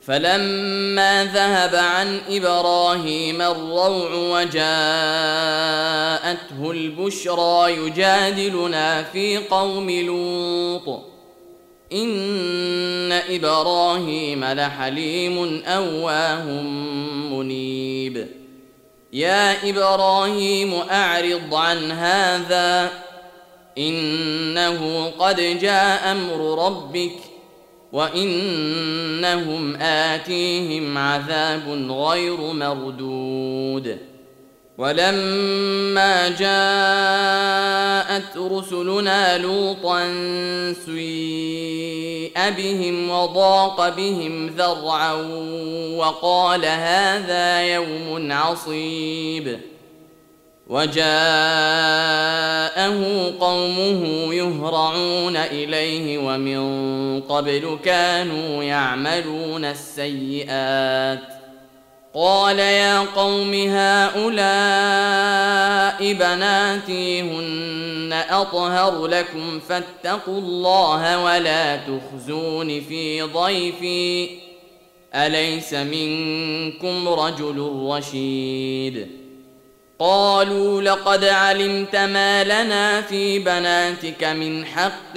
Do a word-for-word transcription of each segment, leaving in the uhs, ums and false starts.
فلما ذهب عن إبراهيم الروع وجاءته البشرى يجادلنا في قوم لوط إن إبراهيم لحليم أواه منيب يا إبراهيم أعرض عن هذا إنه قد جاء أمر ربك وإنهم آتيهم عذاب غير مردود ولما جاءت رسلنا لوطا سيء بهم وضاق بهم ذرعا وقال هذا يوم عصيب وجاءه قومه يهرعون إليه ومن قبل كانوا يعملون السيئات قال يا قوم هؤلاء بناتي هن أطهر لكم فاتقوا الله ولا تخزون في ضيفي أليس منكم رجل رشيد قالوا لقد علمت ما لنا في بناتك من حق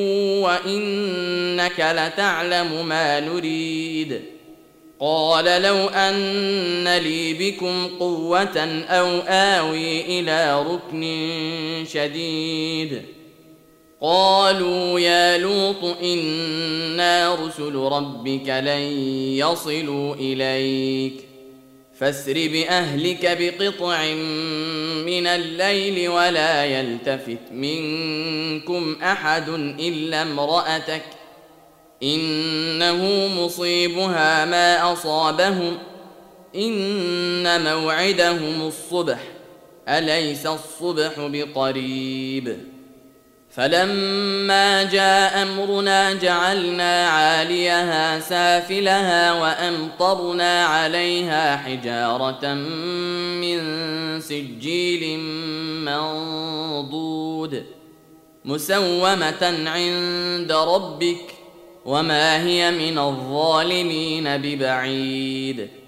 وإنك لتعلم ما نريد قال لو أن لي بكم قوة أو آوي إلى ركن شديد قالوا يا لوط إنا رسل ربك لن يصلوا إليك فاسر بأهلك بقطع من الليل ولا يلتفت منكم أحد إلا امرأتك إنه مصيبها ما أصابهم إن موعدهم الصبح أليس الصبح بقريب فلما جاء أمرنا جعلنا عاليها سافلها وأمطرنا عليها حجارة من سجيل منضود مسومة عند ربك وما هي من الظالمين ببعيد